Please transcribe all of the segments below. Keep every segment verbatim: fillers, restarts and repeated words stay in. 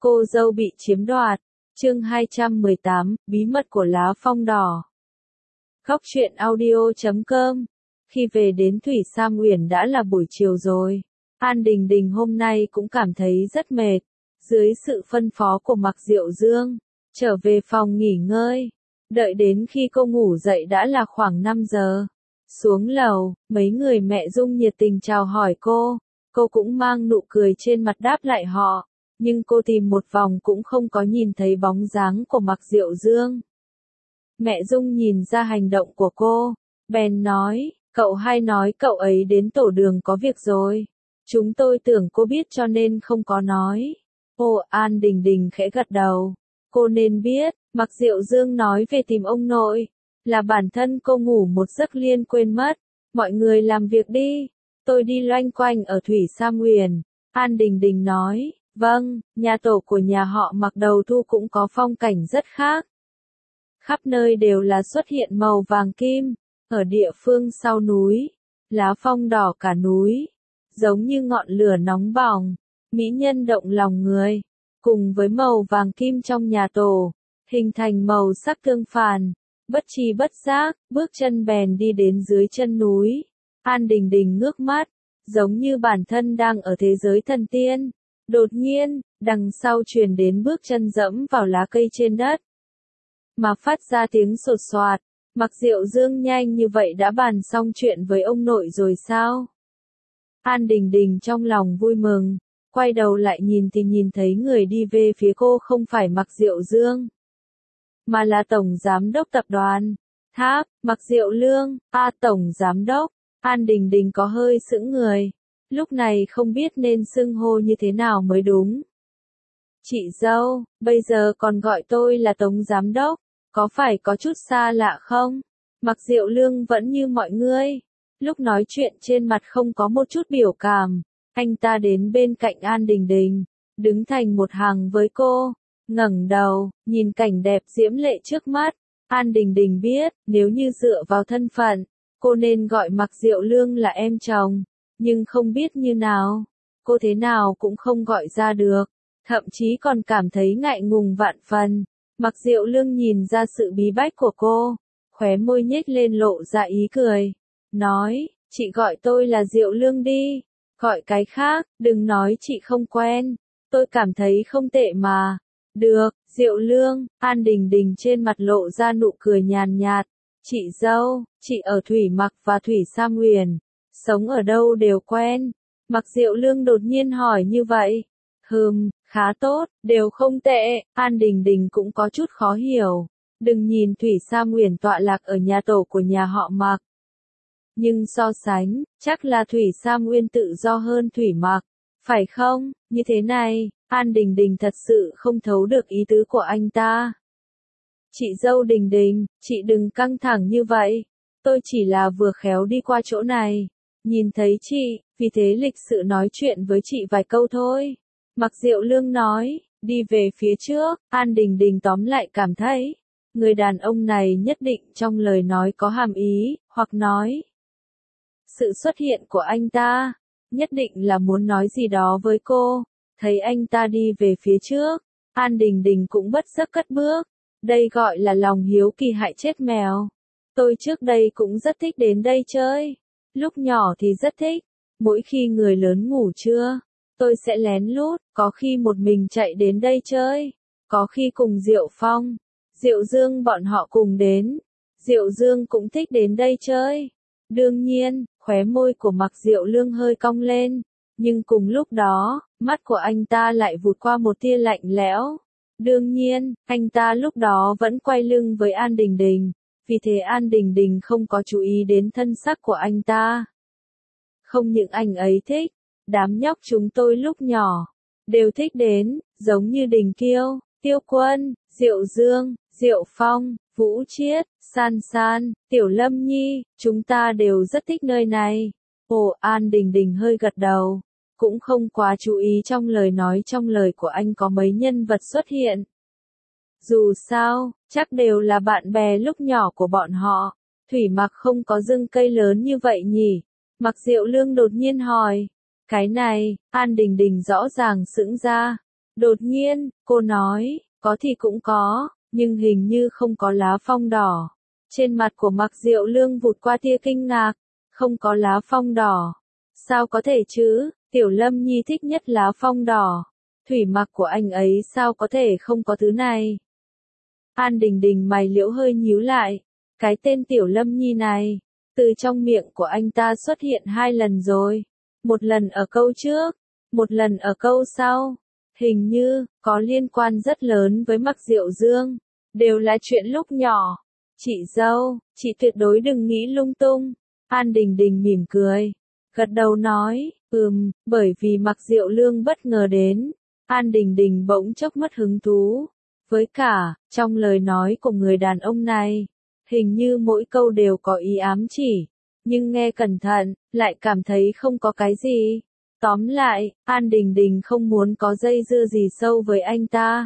Cô dâu bị chiếm đoạt. Chương hai trăm mười tám, bí mật của lá phong đỏ. Góc truyện audio chấm com. Khi về đến Thủy Sam Uyển đã là buổi chiều rồi. An Đình Đình hôm nay cũng cảm thấy rất mệt. Dưới sự phân phó của Mạc Diệu Dương, trở về phòng nghỉ ngơi. Đợi đến khi cô ngủ dậy đã là khoảng năm giờ. Xuống lầu, mấy người mẹ Dung nhiệt tình chào hỏi cô. Cô cũng mang nụ cười trên mặt đáp lại họ. Nhưng cô tìm một vòng cũng không có nhìn thấy bóng dáng của Mạc Diệu Dương. Mẹ Dung nhìn ra hành động của cô, bèn nói, cậu hay nói cậu ấy đến tổ đường có việc rồi. Chúng tôi tưởng cô biết cho nên không có nói. Ồ, An Đình Đình khẽ gật đầu. Cô nên biết, Mạc Diệu Dương nói về tìm ông nội, là bản thân cô ngủ một giấc liền quên mất. Mọi người làm việc đi, tôi đi loanh quanh ở Thủy Sam Uyển. An Đình Đình nói. Vâng, nhà tổ của nhà họ Mạc đầu thu cũng có phong cảnh rất khác. Khắp nơi đều là xuất hiện màu vàng kim, ở địa phương sau núi, lá phong đỏ cả núi, giống như ngọn lửa nóng bỏng, mỹ nhân động lòng người, cùng với màu vàng kim trong nhà tổ, hình thành màu sắc tương phản, bất tri bất giác, bước chân bèn đi đến dưới chân núi. An Đình Đình ngước mắt, giống như bản thân đang ở thế giới thần tiên. Đột nhiên, đằng sau truyền đến bước chân dẫm vào lá cây trên đất. Mà phát ra tiếng sột soạt, Mạc Diệu Dương nhanh như vậy đã bàn xong chuyện với ông nội rồi sao? An Đình Đình trong lòng vui mừng, quay đầu lại nhìn thì nhìn thấy người đi về phía cô không phải Mạc Diệu Dương, mà là Tổng Giám đốc Tập đoàn Tháp, Mạc Diệu Lương. A Tổng Giám đốc, An Đình Đình có hơi sững người. Lúc này không biết nên xưng hô như thế nào mới đúng. Chị dâu, bây giờ còn gọi tôi là Tống Giám đốc, có phải có chút xa lạ không? Mạc Diệu Lương vẫn như mọi người. Lúc nói chuyện trên mặt không có một chút biểu cảm. Anh ta đến bên cạnh An Đình Đình, đứng thành một hàng với cô, ngẩng đầu, nhìn cảnh đẹp diễm lệ trước mắt. An Đình Đình biết, nếu như dựa vào thân phận, cô nên gọi Mạc Diệu Lương là em chồng. Nhưng không biết như nào, cô thế nào cũng không gọi ra được, thậm chí còn cảm thấy ngại ngùng vạn phần. Mạc Diệu Lương nhìn ra sự bí bách của cô, khóe môi nhếch lên lộ ra ý cười, nói, chị gọi tôi là Diệu Lương đi, gọi cái khác, đừng nói chị không quen, tôi cảm thấy không tệ mà. Được, Diệu Lương. An Đình Đình trên mặt lộ ra nụ cười nhàn nhạt, chị dâu, chị ở Thủy Mạc và Thủy Sam Uyển. Sống ở đâu đều quen. Mạc Diệu Lương đột nhiên hỏi như vậy. Hừm, khá tốt, đều không tệ. An Đình Đình cũng có chút khó hiểu. Đừng nhìn Thủy Sam Uyển tọa lạc ở nhà tổ của nhà họ Mạc. Nhưng so sánh, chắc là Thủy Sam Uyển tự do hơn Thủy Mạc. Phải không? Như thế này, An Đình Đình thật sự không thấu được ý tứ của anh ta. Chị dâu Đình Đình, chị đừng căng thẳng như vậy. Tôi chỉ là vừa khéo đi qua chỗ này. Nhìn thấy chị, vì thế lịch sự nói chuyện với chị vài câu thôi. Mạc Diệu Lương nói, đi về phía trước. An Đình Đình tóm lại cảm thấy, người đàn ông này nhất định trong lời nói có hàm ý, hoặc nói, sự xuất hiện của anh ta, nhất định là muốn nói gì đó với cô. Thấy anh ta đi về phía trước, An Đình Đình cũng bất giấc cất bước. Đây gọi là lòng hiếu kỳ hại chết mèo. Tôi trước đây cũng rất thích đến đây chơi. Lúc nhỏ thì rất thích. Mỗi khi người lớn ngủ trưa, tôi sẽ lén lút, có khi một mình chạy đến đây chơi, có khi cùng Diệu Phong, Diệu Dương bọn họ cùng đến. Diệu Dương cũng thích đến đây chơi. Đương nhiên, khóe môi của Mạc Diệu Lương hơi cong lên, nhưng cùng lúc đó, mắt của anh ta lại vụt qua một tia lạnh lẽo. Đương nhiên, anh ta lúc đó vẫn quay lưng với An Đình Đình, vì thế An Đình Đình không có chú ý đến thân sắc của anh ta. Không những anh ấy thích, đám nhóc chúng tôi lúc nhỏ, đều thích đến, giống như Đình Kiêu, Tiêu Quân, Diệu Dương, Diệu Phong, Vũ Chiết, San San, Tiểu Lâm Nhi, chúng ta đều rất thích nơi này. Ồ, An Đình Đình hơi gật đầu, cũng không quá chú ý trong lời nói trong lời của anh có mấy nhân vật xuất hiện. Dù sao, chắc đều là bạn bè lúc nhỏ của bọn họ. Thủy Mạc không có rừng cây lớn như vậy nhỉ? Mạc Diệu Lương đột nhiên hỏi. Cái này, An Đình Đình rõ ràng sững ra. Đột nhiên, cô nói, có thì cũng có, nhưng hình như không có lá phong đỏ. Trên mặt của Mạc Diệu Lương vụt qua tia kinh ngạc, không có lá phong đỏ. Sao có thể chứ, Tiểu Lâm Nhi thích nhất lá phong đỏ. Thủy mặc của anh ấy sao có thể không có thứ này. An Đình Đình mày liễu hơi nhíu lại, cái tên Tiểu Lâm Nhi này, từ trong miệng của anh ta xuất hiện hai lần rồi. Một lần ở câu trước, một lần ở câu sau. Hình như, có liên quan rất lớn với Mạc Diệu Dương, đều là chuyện lúc nhỏ. Chị dâu, chị tuyệt đối đừng nghĩ lung tung. An Đình Đình mỉm cười, gật đầu nói, ừm, bởi vì Mạc Diệu Lương bất ngờ đến. An Đình Đình bỗng chốc mất hứng thú. Với cả, trong lời nói của người đàn ông này, hình như mỗi câu đều có ý ám chỉ, nhưng nghe cẩn thận, lại cảm thấy không có cái gì. Tóm lại, An Đình Đình không muốn có dây dưa gì sâu với anh ta.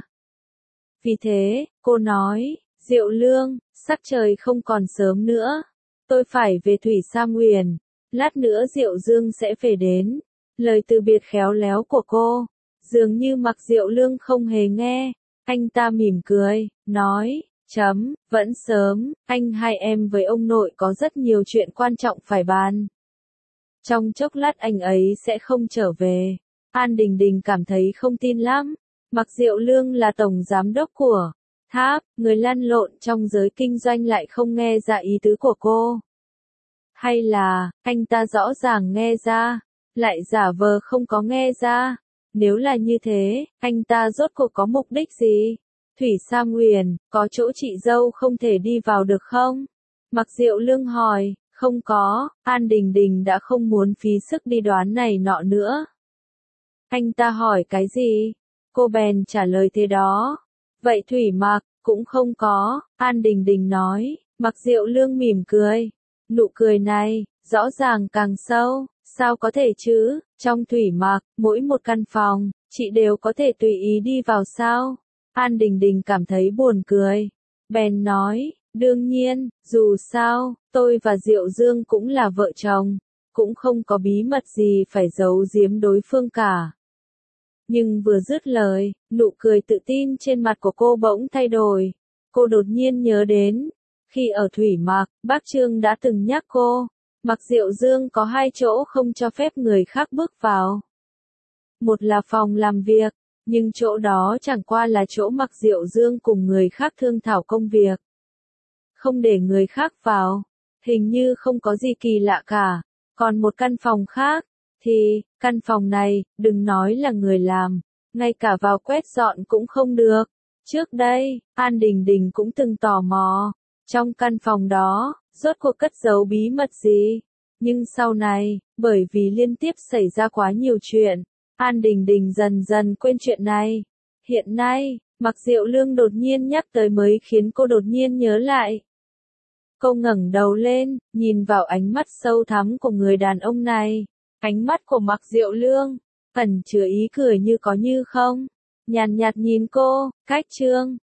Vì thế, cô nói, Diệu Lương, sắc trời không còn sớm nữa. Tôi phải về Thủy Sa Nguyền. Lát nữa Diệu Dương sẽ về đến. Lời từ biệt khéo léo của cô, dường như Mạc Diệu Lương không hề nghe. Anh ta mỉm cười, nói, chấm, vẫn sớm, anh hai em với ông nội có rất nhiều chuyện quan trọng phải bàn. Trong chốc lát anh ấy sẽ không trở về. An Đình Đình cảm thấy không tin lắm. Mạc Diệu Lương là tổng giám đốc của Tháp, người lăn lộn trong giới kinh doanh lại không nghe ra ý tứ của cô. Hay là, anh ta rõ ràng nghe ra, lại giả vờ không có nghe ra. Nếu là như thế, anh ta rốt cuộc có mục đích gì? Thủy Sa Nguyền, có chỗ chị dâu không thể đi vào được không? Mạc Diệu Lương hỏi, không có, An Đình Đình đã không muốn phí sức đi đoán này nọ nữa. Anh ta hỏi cái gì? Cô bèn trả lời thế đó. Vậy Thủy Mạc, cũng không có, An Đình Đình nói. Mạc Diệu Lương mỉm cười. Nụ cười này, rõ ràng càng sâu. Sao có thể chứ, trong Thủy Mạc, mỗi một căn phòng, chị đều có thể tùy ý đi vào sao? An Đình Đình cảm thấy buồn cười. Bèn nói, đương nhiên, dù sao, tôi và Diệu Dương cũng là vợ chồng, cũng không có bí mật gì phải giấu giếm đối phương cả. Nhưng vừa dứt lời, nụ cười tự tin trên mặt của cô bỗng thay đổi. Cô đột nhiên nhớ đến, khi ở Thủy Mạc, bác Trương đã từng nhắc cô. Mạc Diệu Dương có hai chỗ không cho phép người khác bước vào. Một là phòng làm việc, nhưng chỗ đó chẳng qua là chỗ Mạc Diệu Dương cùng người khác thương thảo công việc. Không để người khác vào, hình như không có gì kỳ lạ cả. Còn một căn phòng khác, thì, căn phòng này, đừng nói là người làm, ngay cả vào quét dọn cũng không được. Trước đây, An Đình Đình cũng từng tò mò, trong căn phòng đó, rốt cuộc cất giấu bí mật gì? Nhưng sau này, bởi vì liên tiếp xảy ra quá nhiều chuyện, An Đình Đình dần dần quên chuyện này. Hiện nay, Mạc Diệu Lương đột nhiên nhắc tới mới khiến cô đột nhiên nhớ lại. Cô ngẩng đầu lên, nhìn vào ánh mắt sâu thẳm của người đàn ông này. Ánh mắt của Mạc Diệu Lương, ẩn chứa ý cười như có như không. Nhàn nhạt nhìn cô, cách Trương,